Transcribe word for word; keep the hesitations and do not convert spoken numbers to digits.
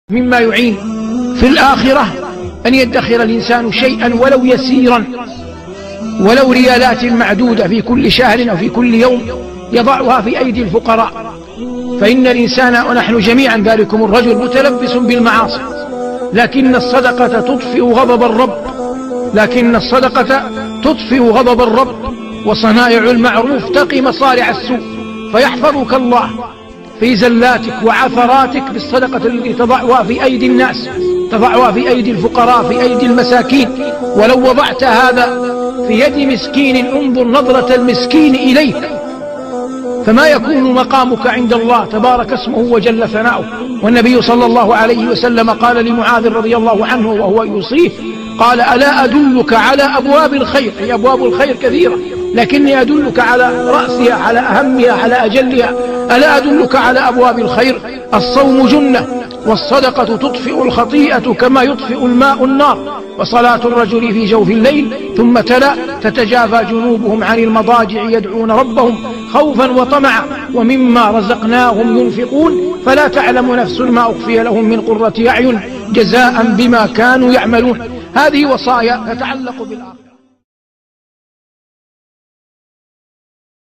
مما يعين في الآخرة أن يدخر الإنسان شيئا ولو يسيرا، ولو ريالات معدودة في كل شهر أو في كل يوم يضعها في أيدي الفقراء. فإن الإنسان ونحن جميعا ذلكم الرجل متلبس بالمعاصي، لكن الصدقة تطفئ غضب الرب لكن الصدقة تطفئ غضب الرب وصنائع المعروف تقي مصارع السوء. فيحفظك الله في زلاتك وعثراتك بالصدقة التي تضعها في أيدي الناس، تضعها في أيدي الفقراء، في أيدي المساكين. ولو وضعت هذا في يد مسكين انظر نظرة المسكين إليك، فما يكون مقامك عند الله تبارك اسمه وجل ثناؤه. والنبي صلى الله عليه وسلم قال لمعاذ رضي الله عنه وهو يوصيه، قال: ألا أدلك على أبواب الخير؟ أي أبواب الخير كثيرة، لكني أدلك على رأسها، على أهمها، على أجلها. ألا أدلك على أبواب الخير؟ الصوم جنة، والصدقة تطفئ الخطيئة كما يطفئ الماء النار، وصلاة الرجل في جوف الليل. ثم تلا: تتجافى جنوبهم عن المضاجع يدعون ربهم خوفا وطمعا ومما رزقناهم ينفقون فلا تعلم نفس ما أخفي لهم من قرة أعين جزاء بما كانوا يعملون. هذه وصايا تتعلق بالآخرة.